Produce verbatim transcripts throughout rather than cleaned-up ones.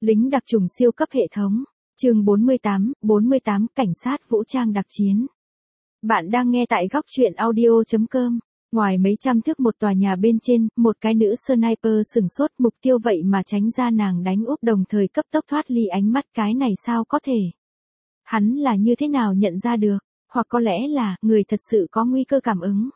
Lính đặc trùng siêu cấp hệ thống. Chương bốn mươi tám, bốn mươi tám Cảnh sát vũ trang đặc chiến. Bạn đang nghe tại góc truyện audio chấm com. Ngoài mấy trăm thước một tòa nhà bên trên, một cái nữ sniper sừng sốt mục tiêu vậy mà tránh ra nàng đánh úp đồng thời cấp tốc thoát ly ánh mắt, cái này sao có thể? Hắn là như thế nào nhận ra được? Hoặc có lẽ là, người thật sự có nguy cơ cảm ứng.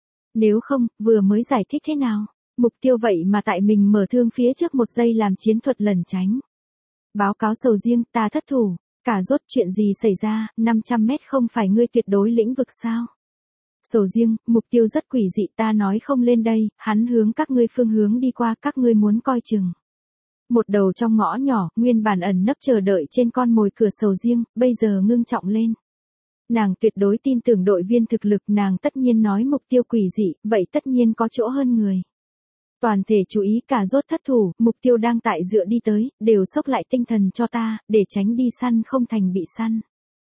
Nếu không, vừa mới giải thích thế nào? Mục tiêu vậy mà tại mình mở thương phía trước một giây làm chiến thuật lẩn tránh. Báo cáo sầu riêng, ta thất thủ. Cả rốt chuyện gì xảy ra, năm trăm mét không phải ngươi tuyệt đối lĩnh vực sao? Sầu riêng, mục tiêu rất quỷ dị, ta nói không lên đây, hắn hướng các ngươi phương hướng đi qua, các ngươi muốn coi chừng. Một đầu trong ngõ nhỏ, nguyên bản ẩn nấp chờ đợi trên con mồi cửa sầu riêng, bây giờ ngưng trọng lên. Nàng tuyệt đối tin tưởng đội viên thực lực, nàng tất nhiên nói mục tiêu quỷ dị, vậy tất nhiên có chỗ hơn người. Toàn thể chú ý, cả rốt thất thủ, mục tiêu đang tại dựa đi tới, đều sốc lại tinh thần cho ta, để tránh đi săn không thành bị săn.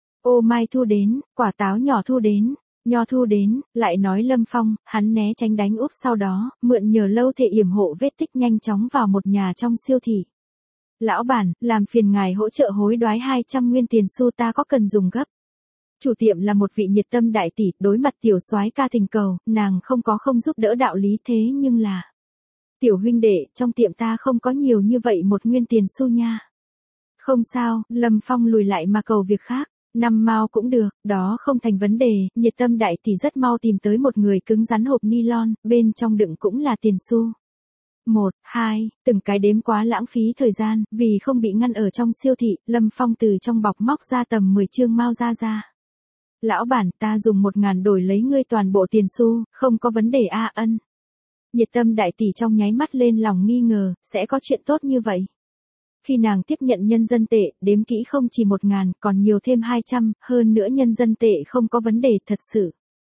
Ô mai thu đến, quả táo nhỏ thu đến, nho thu đến, lại nói Lâm Phong, hắn né tránh đánh úp sau đó, mượn nhờ lâu thể yểm hộ vết tích nhanh chóng vào một nhà trong siêu thị. Lão bản, làm phiền ngài hỗ trợ hối đoái hai trăm nguyên tiền xu, ta có cần dùng gấp. Chủ tiệm là một vị nhiệt tâm đại tỷ, đối mặt tiểu soái ca thỉnh cầu, nàng không có không giúp đỡ đạo lý, thế nhưng là... Tiểu huynh đệ, trong tiệm ta không có nhiều như vậy một nguyên tiền xu nha. Không sao, Lâm Phong lùi lại mà cầu việc khác, năm mao cũng được, đó không thành vấn đề, nhiệt tâm đại tỷ rất mau tìm tới một người cứng rắn hộp nylon, bên trong đựng cũng là tiền xu. Một, hai, từng cái đếm quá lãng phí thời gian, vì không bị ngăn ở trong siêu thị, Lâm Phong từ trong bọc móc ra tầm mười chương mao ra ra. Lão bản, ta dùng một ngàn đổi lấy ngươi toàn bộ tiền xu, không có vấn đề a ân. Nhiệt tâm đại tỷ trong nháy mắt lên lòng nghi ngờ, sẽ có chuyện tốt như vậy. Khi nàng tiếp nhận nhân dân tệ, đếm kỹ không chỉ một ngàn, còn nhiều thêm hai trăm, hơn nữa nhân dân tệ không có vấn đề thật sự.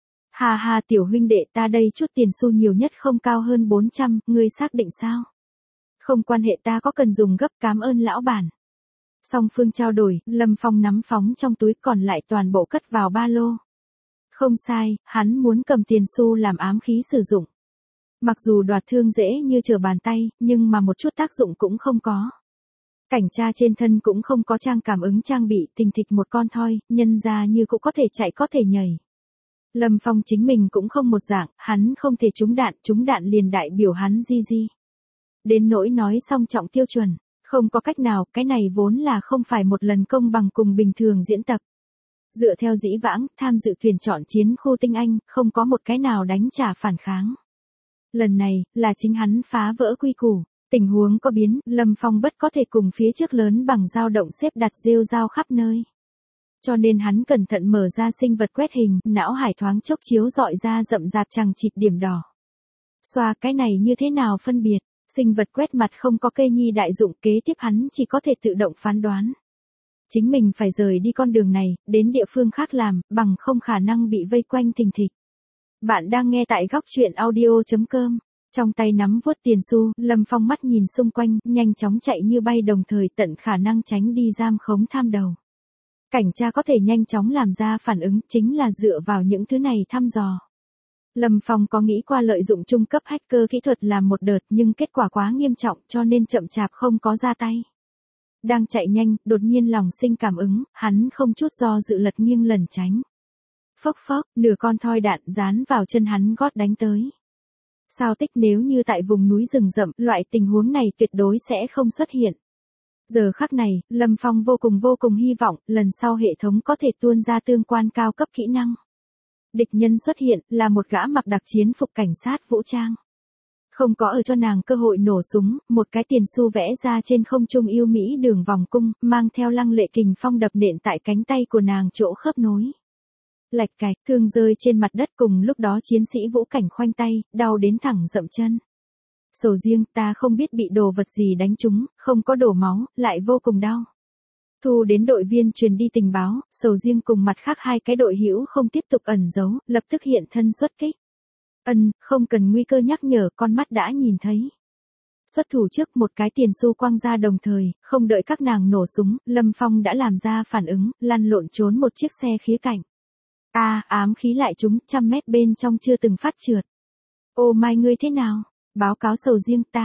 Hà hà tiểu huynh đệ, ta đây chút tiền xu nhiều nhất không cao hơn bốn trăm, ngươi xác định sao? Không quan hệ, ta có cần dùng gấp, cảm ơn lão bản. Song phương trao đổi, Lâm Phong nắm phóng trong túi, còn lại toàn bộ cất vào ba lô. Không sai, hắn muốn cầm tiền xu làm ám khí sử dụng. Mặc dù đoạt thương dễ như trở bàn tay, nhưng mà một chút tác dụng cũng không có. Cảnh tra trên thân cũng không có trang cảm ứng trang bị, tình thịch một con thoi, nhân ra như cũng có thể chạy có thể nhảy. Lâm Phong chính mình cũng không một dạng, hắn không thể trúng đạn, trúng đạn liền đại biểu hắn di di. Đến nỗi nói song trọng tiêu chuẩn, không có cách nào, cái này vốn là không phải một lần công bằng cùng bình thường diễn tập. Dựa theo dĩ vãng, tham dự tuyển chọn chiến khu tinh anh, không có một cái nào đánh trả phản kháng. Lần này, là chính hắn phá vỡ quy củ, tình huống có biến, Lâm Phong bất có thể cùng phía trước lớn bằng dao động xếp đặt rêu rao khắp nơi. Cho nên hắn cẩn thận mở ra sinh vật quét hình, não hải thoáng chốc chiếu dọi ra rậm rạp chằng chịt điểm đỏ. Xoa, cái này như thế nào phân biệt, sinh vật quét mặt không có cây nhi đại dụng, kế tiếp hắn chỉ có thể tự động phán đoán. Chính mình phải rời đi con đường này, đến địa phương khác làm, bằng không khả năng bị vây quanh thình thịch. Bạn đang nghe tại góc truyện audio chấm com. Trong tay nắm vuốt tiền xu, Lâm Phong mắt nhìn xung quanh, nhanh chóng chạy như bay đồng thời tận khả năng tránh đi giam khống tham đầu. Cảnh tra có thể nhanh chóng làm ra phản ứng chính là dựa vào những thứ này thăm dò. Lâm Phong có nghĩ qua lợi dụng trung cấp hacker kỹ thuật làm một đợt nhưng kết quả quá nghiêm trọng cho nên chậm chạp không có ra tay. Đang chạy nhanh, đột nhiên lòng sinh cảm ứng, hắn không chút do dự lật nghiêng lẩn tránh. Phốc phốc, nửa con thoi đạn dán vào chân hắn gót đánh tới. Sao tích, nếu như tại vùng núi rừng rậm, loại tình huống này tuyệt đối sẽ không xuất hiện. Giờ khắc này, Lâm Phong vô cùng vô cùng hy vọng, lần sau hệ thống có thể tuôn ra tương quan cao cấp kỹ năng. Địch nhân xuất hiện, là một gã mặc đặc chiến phục cảnh sát vũ trang. Không có ở cho nàng cơ hội nổ súng, một cái tiền xu vẽ ra trên không trung yêu mỹ đường vòng cung, mang theo lăng lệ kình phong đập nện tại cánh tay của nàng chỗ khớp nối. Lạch cạch, thương rơi trên mặt đất, cùng lúc đó chiến sĩ vũ cảnh khoanh tay, đau đến thẳng dậm chân. Sầu riêng, ta không biết bị đồ vật gì đánh trúng, không có đổ máu, lại vô cùng đau. Thu đến đội viên truyền đi tình báo, sầu riêng cùng mặt khác hai cái đội hữu không tiếp tục ẩn giấu, lập tức hiện thân xuất kích. Ân, không cần nguy cơ nhắc nhở, con mắt đã nhìn thấy. Xuất thủ trước, một cái tiền xu quăng ra đồng thời, không đợi các nàng nổ súng, Lâm Phong đã làm ra phản ứng, lăn lộn trốn một chiếc xe khía cạnh. A, à, ám khí lại trúng, trăm mét bên trong chưa từng phát trượt. Ô mai, ngươi thế nào? Báo cáo sầu riêng, ta,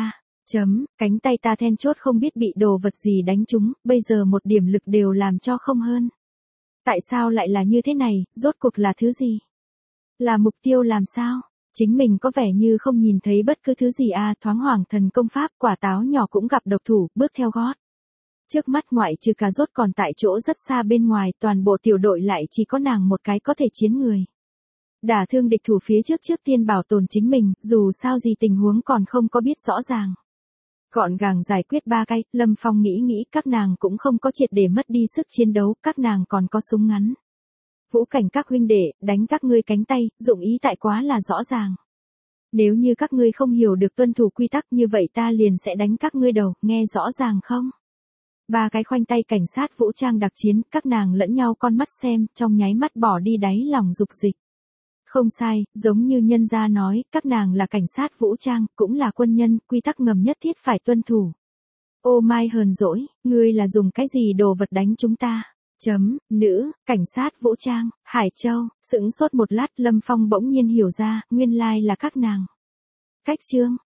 Chấm, cánh tay ta then chốt không biết bị đồ vật gì đánh trúng, bây giờ một điểm lực đều làm cho không hơn. Tại sao lại là như thế này, rốt cuộc là thứ gì? Là mục tiêu làm sao? Chính mình có vẻ như không nhìn thấy bất cứ thứ gì à, thoáng hoàng thần công pháp, quả táo nhỏ cũng gặp độc thủ, bước theo gót. Trước mắt ngoại trừ cà rốt còn tại chỗ rất xa bên ngoài, toàn bộ tiểu đội lại chỉ có nàng một cái có thể chiến người. Đả thương địch thủ phía trước trước tiên bảo tồn chính mình, dù sao gì tình huống còn không có biết rõ ràng. Gọn gàng giải quyết ba cái, Lâm Phong nghĩ nghĩ các nàng cũng không có triệt để mất đi sức chiến đấu, các nàng còn có súng ngắn. Vũ cảnh các huynh đệ, đánh các ngươi cánh tay, dụng ý tại quá là rõ ràng. Nếu như các ngươi không hiểu được tuân thủ quy tắc như vậy ta liền sẽ đánh các ngươi đầu, nghe rõ ràng không? Ba cái khoanh tay cảnh sát vũ trang đặc chiến, các nàng lẫn nhau con mắt xem, trong nháy mắt bỏ đi đáy lòng dục dịch. Không sai, giống như nhân gia nói, các nàng là cảnh sát vũ trang, cũng là quân nhân, quy tắc ngầm nhất thiết phải tuân thủ. Ô mai hờn dỗi, ngươi là dùng cái gì đồ vật đánh chúng ta? Chấm, nữ, cảnh sát vũ trang, Hải Châu, sững sốt một lát Lâm Phong bỗng nhiên hiểu ra, nguyên lai là các nàng. Cách chương,